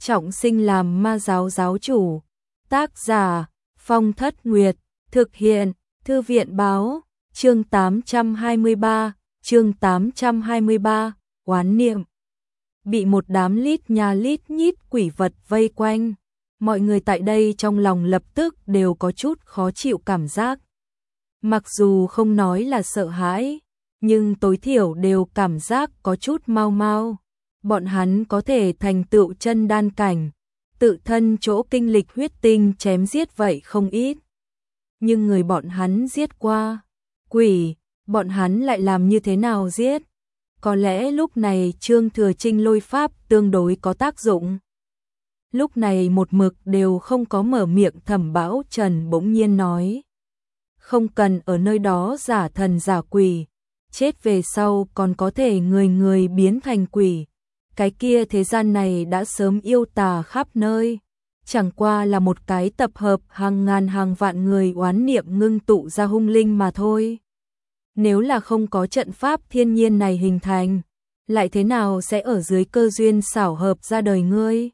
trọng sinh làm ma giáo giáo chủ. Tác giả Phong Thất Nguyệt, thực hiện Thư viện báo, chương 823, oán niệm. Bị một đám lít nha lít nhít quỷ vật vây quanh, mọi người tại đây trong lòng lập tức đều có chút khó chịu cảm giác. Mặc dù không nói là sợ hãi, nhưng tối thiểu đều cảm giác có chút mau mau. Bọn hắn có thể thành tựu chân đan cảnh, tự thân chỗ kinh lịch huyết tinh chém giết vậy không ít. Nhưng người bọn hắn giết qua, quỷ, bọn hắn lại làm như thế nào giết? Có lẽ lúc này Trương Thừa Trinh lôi pháp tương đối có tác dụng. Lúc này một mực đều không có mở miệng Thẩm Bão Trần bỗng nhiên nói. Không cần ở nơi đó giả thần giả quỷ, chết về sau còn có thể người người biến thành quỷ. Cái kia thế gian này đã sớm yêu tà khắp nơi, chẳng qua là một cái tập hợp hàng ngàn hàng vạn người oán niệm ngưng tụ ra hung linh mà thôi. Nếu là không có trận pháp thiên nhiên này hình thành, lại thế nào sẽ ở dưới cơ duyên xảo hợp ra đời ngươi?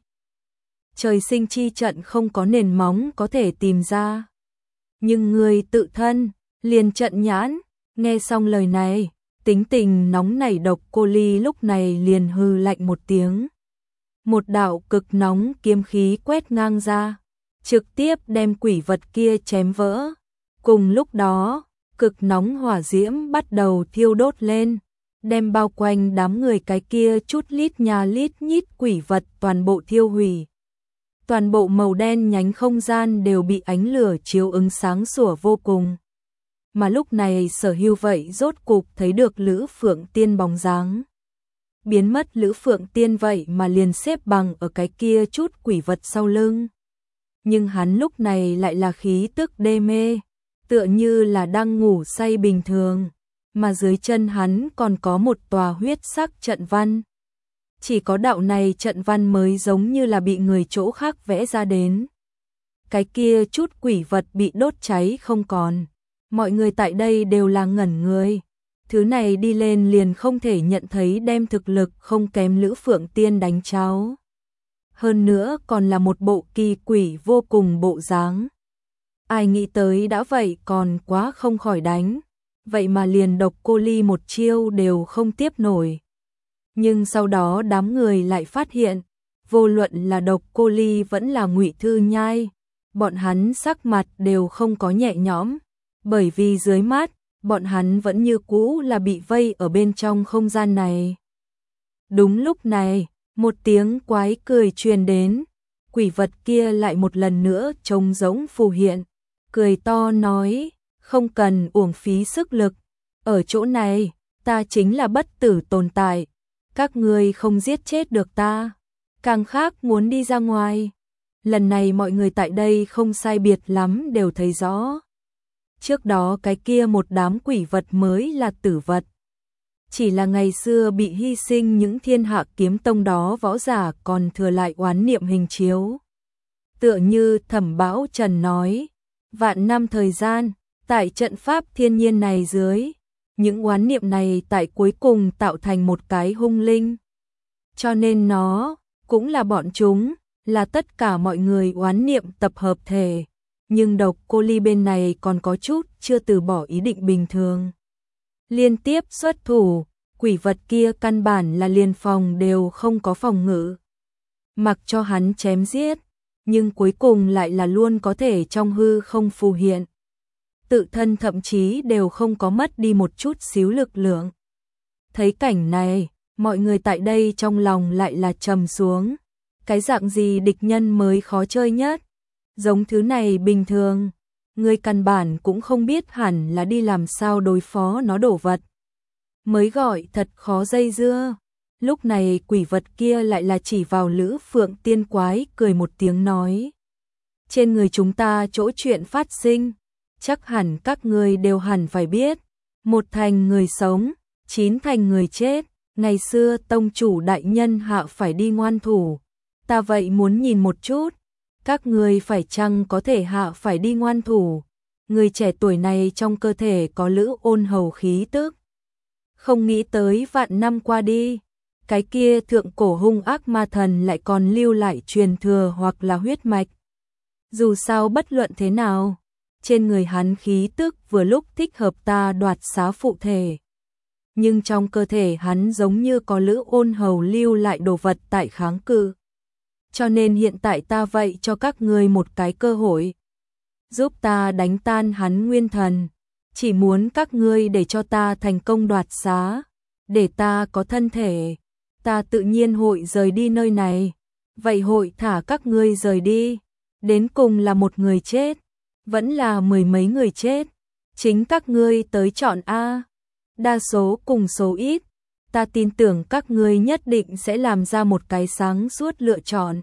Trời sinh chi trận không có nền móng có thể tìm ra. Nhưng ngươi tự thân, liền trận nhãn, nghe xong lời này, tính tình nóng nảy Độc Cô Ly lúc này liền hừ lạnh một tiếng. Một đạo cực nóng kiếm khí quét ngang ra, trực tiếp đem quỷ vật kia chém vỡ. Cùng lúc đó, cực nóng hỏa diễm bắt đầu thiêu đốt lên, đem bao quanh đám người cái kia chút lít nha lít nhít quỷ vật toàn bộ thiêu hủy. Toàn bộ màu đen nhánh không gian đều bị ánh lửa chiếu ứng sáng sủa vô cùng. Mà lúc này Sở Hưu vậy rốt cục thấy được Lữ Phượng Tiên bóng dáng. Biến mất Lữ Phượng Tiên vậy mà liền xếp bằng ở cái kia chút quỷ vật sau lưng. Nhưng hắn lúc này lại là khí tức đê mê, tựa như là đang ngủ say bình thường, mà dưới chân hắn còn có một tòa huyết sắc trận văn. Chỉ có đạo này trận văn mới giống như là bị người chỗ khác vẽ ra đến. Cái kia chút quỷ vật bị đốt cháy không còn. Mọi người tại đây đều là ngẩn người. Thứ này đi lên liền không thể nhận thấy đem thực lực không kém Lữ Phượng Tiên đánh cháo. Hơn nữa còn là một bộ kỳ quỷ vô cùng bộ dáng. Ai nghĩ tới đã vậy còn quá không khỏi đánh. Vậy mà liền Độc Cô Ly một chiêu đều không tiếp nổi. Nhưng sau đó đám người lại phát hiện, vô luận là Độc Cô Ly vẫn là Ngụy Thư Nhai, bọn hắn sắc mặt đều không có nhẹ nhõm, bởi vì dưới mắt, bọn hắn vẫn như cũ là bị vây ở bên trong không gian này. Đúng lúc này, một tiếng quái cười truyền đến, quỷ vật kia lại một lần nữa trông giống phù hiện, cười to nói, không cần uổng phí sức lực, ở chỗ này, ta chính là bất tử tồn tại. Các ngươi không giết chết được ta, càng khác muốn đi ra ngoài. Lần này mọi người tại đây không sai biệt lắm đều thấy rõ. Trước đó cái kia một đám quỷ vật mới là tử vật. Chỉ là ngày xưa bị hy sinh những Thiên Hạ Kiếm Tông đó võ giả còn thừa lại oán niệm hình chiếu. Tựa như Thẩm Bão Trần nói, vạn năm thời gian, tại trận pháp thiên nhiên này dưới, những oán niệm này tại cuối cùng tạo thành một cái hung linh. Cho nên nó, cũng là bọn chúng, là tất cả mọi người oán niệm tập hợp thể. Nhưng Độc Cô Ly bên này còn có chút chưa từ bỏ ý định bình thường. Liên tiếp xuất thủ, quỷ vật kia căn bản là liền phòng đều không có phòng ngự. Mặc cho hắn chém giết, nhưng cuối cùng lại là luôn có thể trong hư không phù hiện. Tự thân thậm chí đều không có mất đi một chút xíu lực lượng. Thấy cảnh này, mọi người tại đây trong lòng lại là trầm xuống. Cái dạng gì địch nhân mới khó chơi nhất? Giống thứ này bình thường, người căn bản cũng không biết hẳn là đi làm sao đối phó nó đổ vật. Mới gọi thật khó dây dưa. Lúc này quỷ vật kia lại là chỉ vào Lữ Phượng Tiên quái cười một tiếng nói. Trên người chúng ta chỗ chuyện phát sinh, chắc hẳn các ngươi đều hẳn phải biết. Một thành người sống, 9 thành người chết. Ngày xưa tông chủ đại nhân hạ phải đi ngoan thủ. Ta vậy muốn nhìn một chút. Các ngươi phải chăng có thể hạ phải đi ngoan thủ. Người trẻ tuổi này trong cơ thể có Lữ Ôn Hầu khí tức. Không nghĩ tới vạn năm qua đi, cái kia thượng cổ hung ác ma thần lại còn lưu lại truyền thừa hoặc là huyết mạch. Dù sao bất luận thế nào, trên người hắn khí tức vừa lúc thích hợp ta đoạt xá phụ thể. Nhưng trong cơ thể hắn giống như có lữ ôn hầu lưu lại đồ vật tại kháng cự. Cho nên hiện tại ta vậy cho các ngươi một cái cơ hội. Giúp ta đánh tan hắn nguyên thần. Chỉ muốn các ngươi để cho ta thành công đoạt xá. Để ta có thân thể. Ta tự nhiên hội rời đi nơi này. Vậy hội thả các ngươi rời đi. Đến cùng là một người chết. Vẫn là mười mấy người chết. Chính các ngươi tới chọn A. Đa số cùng số ít. Ta tin tưởng các ngươi nhất định sẽ làm ra một cái sáng suốt lựa chọn.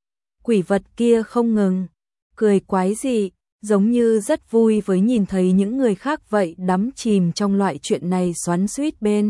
Quỷ vật kia không ngừng. Cười quái dị. Giống như rất vui với nhìn thấy những người khác vậy đắm chìm trong loại chuyện này xoắn xuýt bên.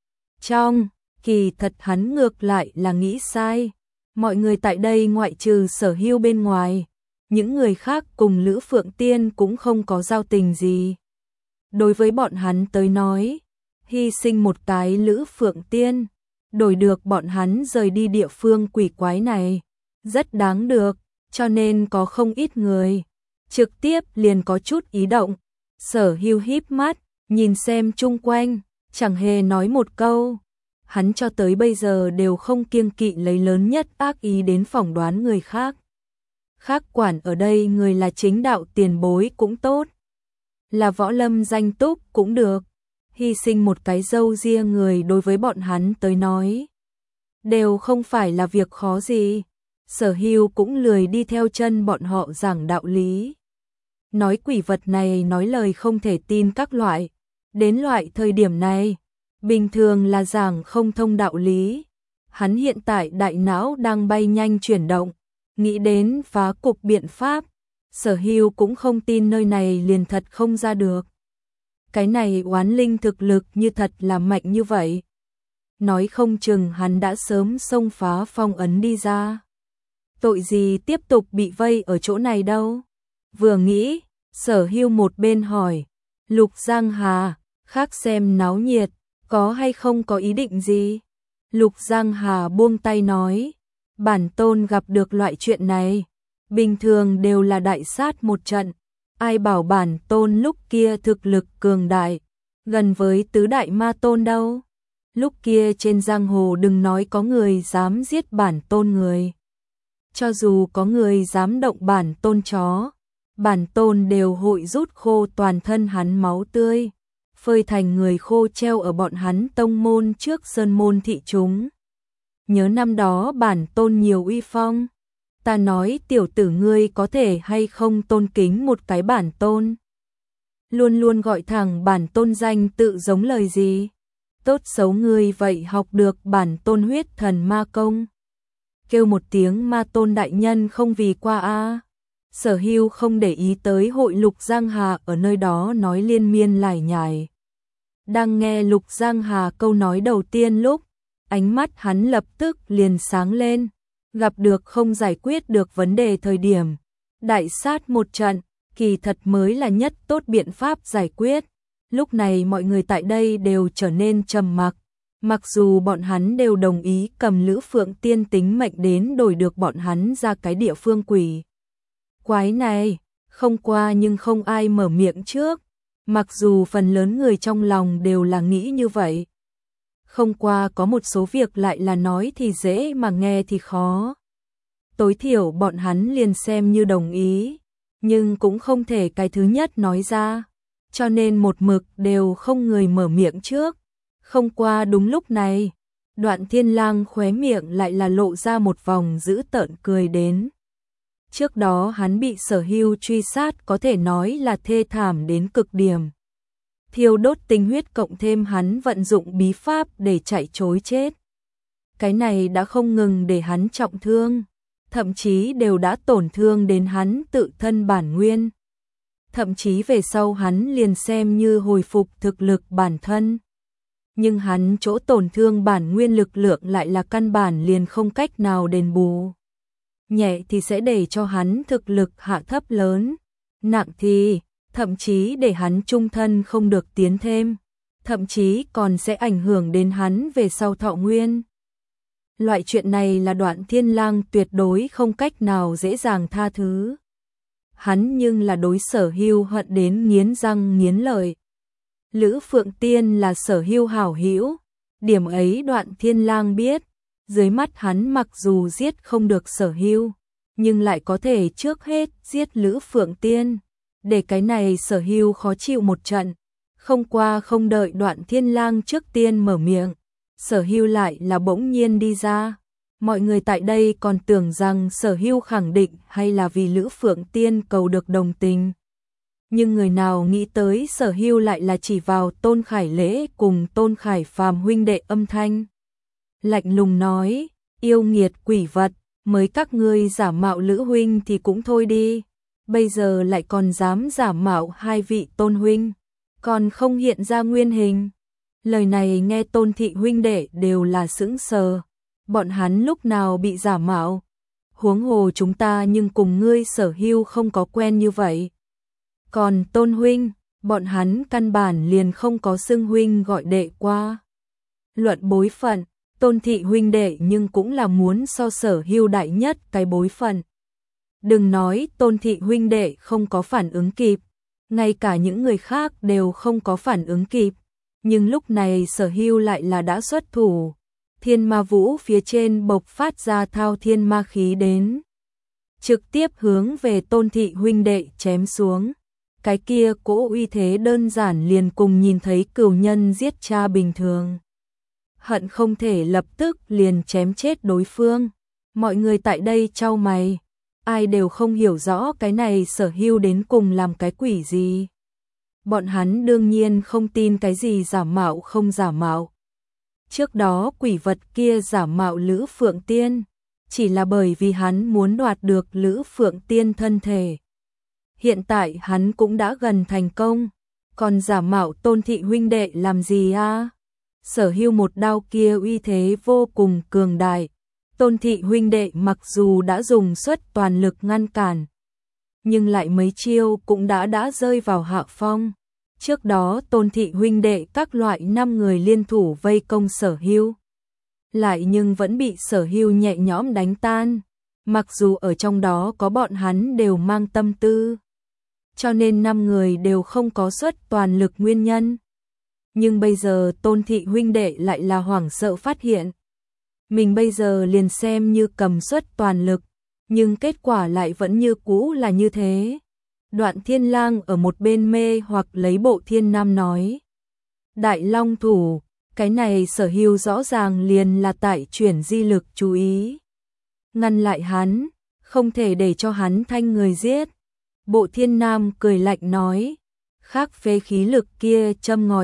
Trong, kỳ thật hắn ngược lại là nghĩ sai. Mọi người tại đây ngoại trừ Sở Hưu bên ngoài. Những người khác cùng Lữ Phượng Tiên cũng không có giao tình gì. Đối với bọn hắn tới nói, hy sinh một cái Lữ Phượng Tiên, đổi được bọn hắn rời đi địa phương quỷ quái này, rất đáng được, cho nên có không ít người trực tiếp liền có chút ý động. Sở Hưu híp mắt, nhìn xem chung quanh, chẳng hề nói một câu. Hắn cho tới bây giờ đều không kiêng kỵ lấy lớn nhất ác ý đến phỏng đoán người khác. Khác quản ở đây người là chính đạo tiền bối cũng tốt, là võ lâm danh túc cũng được, hy sinh một cái râu ria người đối với bọn hắn tới nói đều không phải là việc khó gì. Sở Hưu cũng lười đi theo chân bọn họ giảng đạo lý. Nói quỷ vật này nói lời không thể tin các loại, đến loại thời điểm này, bình thường là giảng không thông đạo lý. Hắn hiện tại đại não đang bay nhanh chuyển động, nghĩ đến phá cục biện pháp. Sở Hưu cũng không tin nơi này liền thật không ra được. Cái này oán linh thực lực như thật là mạnh như vậy. Nói không chừng hắn đã sớm xông phá phong ấn đi ra. Tội gì tiếp tục bị vây ở chỗ này đâu. Vừa nghĩ, Sở Hưu một bên hỏi, Lục Giang Hà, khác xem náo nhiệt, có hay không có ý định gì? Lục Giang Hà buông tay nói, bản tôn gặp được loại chuyện này, bình thường đều là đại sát một trận, ai bảo bản tôn lúc kia thực lực cường đại, gần với tứ đại ma tôn đâu. Lúc kia trên giang hồ đừng nói có người dám giết bản tôn người. Cho dù có người dám động bản tôn chó, bản tôn đều hội rút khô toàn thân hắn máu tươi, phơi thành người khô treo ở bọn hắn tông môn trước sơn môn thị chúng. Nhớ năm đó bản tôn nhiều uy phong, ta nói tiểu tử ngươi có thể hay không tôn kính một cái bản tôn. Luôn luôn gọi thẳng bản tôn danh tự giống lời gì. Tốt xấu ngươi vậy học được bản tôn huyết thần ma công. Kêu một tiếng ma tôn đại nhân không vì qua a. Sở Hưu không để ý tới hội Lục Giang Hà ở nơi đó nói liên miên lải nhải. Đang nghe Lục Giang Hà câu nói đầu tiên lúc, ánh mắt hắn lập tức liền sáng lên. Gặp được không giải quyết được vấn đề thời điểm, đại sát một trận, kỳ thật mới là nhất tốt biện pháp giải quyết. Lúc này mọi người tại đây đều trở nên trầm mặc, mặc dù bọn hắn đều đồng ý cầm Lữ Phượng Tiên tính mệnh đến đổi được bọn hắn ra cái địa phương quỷ quái này, không qua nhưng không ai mở miệng trước, mặc dù phần lớn người trong lòng đều là nghĩ như vậy. Không qua có một số việc lại là nói thì dễ mà nghe thì khó. Tối thiểu bọn hắn liền xem như đồng ý, nhưng cũng không thể cái thứ nhất nói ra, cho nên một mực đều không người mở miệng trước. Không qua đúng lúc này, Đoạn Thiên Lang khóe miệng lại là lộ ra một vòng dữ tợn cười đến. Trước đó hắn bị Sở Hưu truy sát có thể nói là thê thảm đến cực điểm. Thiêu đốt tinh huyết cộng thêm hắn vận dụng bí pháp để chạy trối chết. Cái này đã không ngừng để hắn trọng thương, thậm chí đều đã tổn thương đến hắn tự thân bản nguyên. Thậm chí về sau hắn liền xem như hồi phục thực lực bản thân. Nhưng hắn chỗ tổn thương bản nguyên lực lượng lại là căn bản liền không cách nào đền bù. Nhẹ thì sẽ để cho hắn thực lực hạ thấp lớn, nặng thì thậm chí để hắn trung thân không được tiến thêm, thậm chí còn sẽ ảnh hưởng đến hắn về sau thọ nguyên. Loại chuyện này là Đoạn Thiên Lang tuyệt đối không cách nào dễ dàng tha thứ. Hắn nhưng là đối Sở Hưu hận đến nghiến răng nghiến lợi. Lữ Phượng Tiên là Sở Hưu hảo hữu, điểm ấy Đoạn Thiên Lang biết, dưới mắt hắn mặc dù giết không được Sở Hưu, nhưng lại có thể trước hết giết Lữ Phượng Tiên, để cái này Sở Hưu khó chịu một trận. Không qua không đợi Đoạn Thiên Lang trước tiên mở miệng, Sở Hưu lại là bỗng nhiên đi ra. Mọi người tại đây còn tưởng rằng Sở Hưu khẳng định hay là vì Lữ Phượng Tiên cầu được đồng tình. Nhưng người nào nghĩ tới Sở Hưu lại là chỉ vào Tôn Khải Lễ cùng Tôn Khải Phàm huynh đệ âm thanh. Lạnh lùng nói, yêu nghiệt quỷ vật, mới các ngươi giả mạo Lữ huynh thì cũng thôi đi. Bây giờ lại còn dám giả mạo hai vị Tôn huynh, còn không hiện ra nguyên hình. Lời này nghe Tôn thị huynh đệ đều là sững sờ. Bọn hắn lúc nào bị giả mạo? Huống hồ chúng ta nhưng cùng ngươi Sở Hưu không có quen như vậy. Còn Tôn huynh, bọn hắn căn bản liền không có xưng huynh gọi đệ qua. Luận bối phận, Tôn thị huynh đệ nhưng cũng là muốn so Sở Hưu đại nhất cái bối phận. Đừng nói Tôn thị huynh đệ không có phản ứng kịp, ngay cả những người khác đều không có phản ứng kịp. Nhưng lúc này Sở Hưu lại là đã xuất thủ. Thiên ma vũ phía trên bộc phát ra thao thiên ma khí đến, trực tiếp hướng về Tôn thị huynh đệ chém xuống. Cái kia cỗ uy thế đơn giản liền cùng nhìn thấy cừu nhân giết cha bình thường. Hận không thể lập tức liền chém chết đối phương. Mọi người tại đây chau mày, ai đều không hiểu rõ cái này Sở Hưu đến cùng làm cái quỷ gì. Bọn hắn đương nhiên không tin cái gì giả mạo không giả mạo. Trước đó quỷ vật kia giả mạo Lữ Phượng Tiên, chỉ là bởi vì hắn muốn đoạt được Lữ Phượng Tiên thân thể. Hiện tại hắn cũng đã gần thành công, còn giả mạo Tôn thị huynh đệ làm gì a? Sở Hưu một đao kia uy thế vô cùng cường đại. Tôn thị huynh đệ mặc dù đã dùng suất toàn lực ngăn cản, nhưng lại mấy chiêu cũng đã rơi vào hạ phong. Trước đó Tôn thị huynh đệ các loại 5 người liên thủ vây công Sở Hưu, lại nhưng vẫn bị Sở Hưu nhẹ nhõm đánh tan. Mặc dù ở trong đó có bọn hắn đều mang tâm tư, cho nên 5 người đều không có suất toàn lực nguyên nhân. Nhưng bây giờ Tôn thị huynh đệ lại là hoảng sợ phát hiện, mình bây giờ liền xem như cầm suất toàn lực, nhưng kết quả lại vẫn như cũ là như thế. Đoạn Thiên Lang ở một bên mê hoặc lấy Bộ Thiên Nam nói, Đại Long thủ, cái này Sở Hưu rõ ràng liền là tại chuyển di lực chú ý. Ngăn lại hắn, không thể để cho hắn thanh người giết. Bộ Thiên Nam cười lạnh nói, khác phế khí lực kia châm ngòi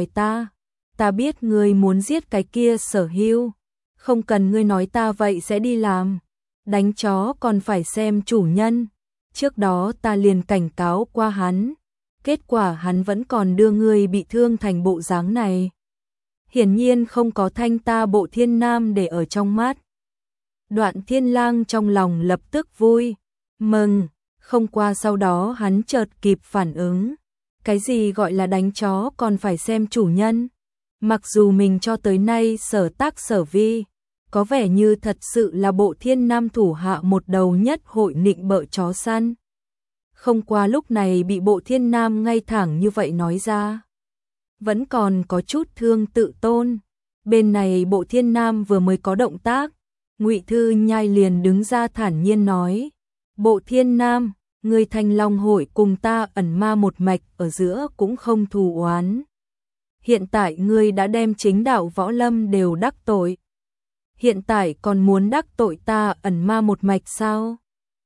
ta biết ngươi muốn giết cái kia Sở Hưu, không cần ngươi nói ta vậy sẽ đi làm. Đánh chó còn phải xem chủ nhân. Trước đó ta liền cảnh cáo qua hắn, kết quả hắn vẫn còn đưa ngươi bị thương thành bộ dáng này. Hiển nhiên không có thanh ta Bộ Thiên Nam để ở trong mắt. Đoạn Thiên Lang trong lòng lập tức vui, mừng, không qua sau đó hắn chợt kịp phản ứng. Cái gì gọi là đánh chó còn phải xem chủ nhân? Mặc dù mình cho tới nay sở tác sở vi, có vẻ như thật sự là Bộ Thiên Nam thủ hạ một đầu nhất hội nịnh bợ chó săn. Không qua lúc này bị Bộ Thiên Nam ngay thẳng như vậy nói ra, vẫn còn có chút thương tự tôn. Bên này Bộ Thiên Nam vừa mới có động tác, Ngụy Thư Nhai liền đứng ra thản nhiên nói, Bộ Thiên Nam, người Thanh Long hội cùng ta ẩn ma một mạch ở giữa cũng không thù oán. Hiện tại ngươi đã đem chính đạo võ lâm đều đắc tội, hiện tại còn muốn đắc tội ta ẩn ma một mạch sao?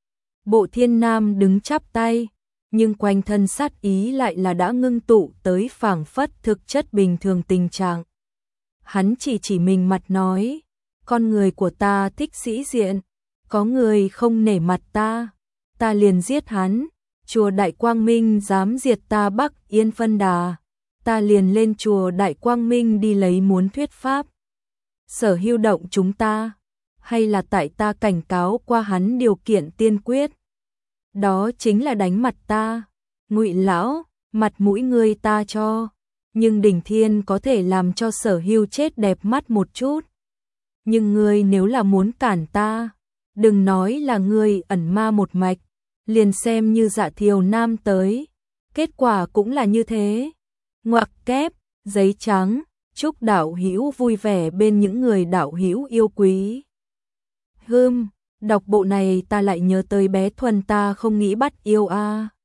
Bộ Thiên Nam đứng chắp tay, nhưng quanh thân sát ý lại là đã ngưng tụ tới phảng phất thực chất bình thường tình trạng. Hắn chỉ mình mặt nói, con người của ta thích sĩ diện, có người không nể mặt ta liền giết hắn. Chùa Đại Quang Minh dám diệt ta Bắc Yên Phân Đà, ta liền lên chùa Đại Quang Minh đi lấy muốn thuyết pháp. Sở Hưu động chúng ta, hay là tại ta cảnh cáo qua hắn điều kiện tiên quyết? Đó chính là đánh mặt ta. Ngụy lão, mặt mũi ngươi ta cho, nhưng Đỉnh Thiên có thể làm cho Sở Hưu chết đẹp mắt một chút. Nhưng ngươi nếu là muốn cản ta, đừng nói là ngươi ẩn ma một mạch, liền xem như Dạ Thiều Nam tới, kết quả cũng là như thế. Ngoặc kép, giấy trắng, chúc đạo hữu vui vẻ bên những người đạo hữu yêu quý. Đọc bộ này ta lại nhớ tới bé Thuần ta không nghĩ bắt yêu a.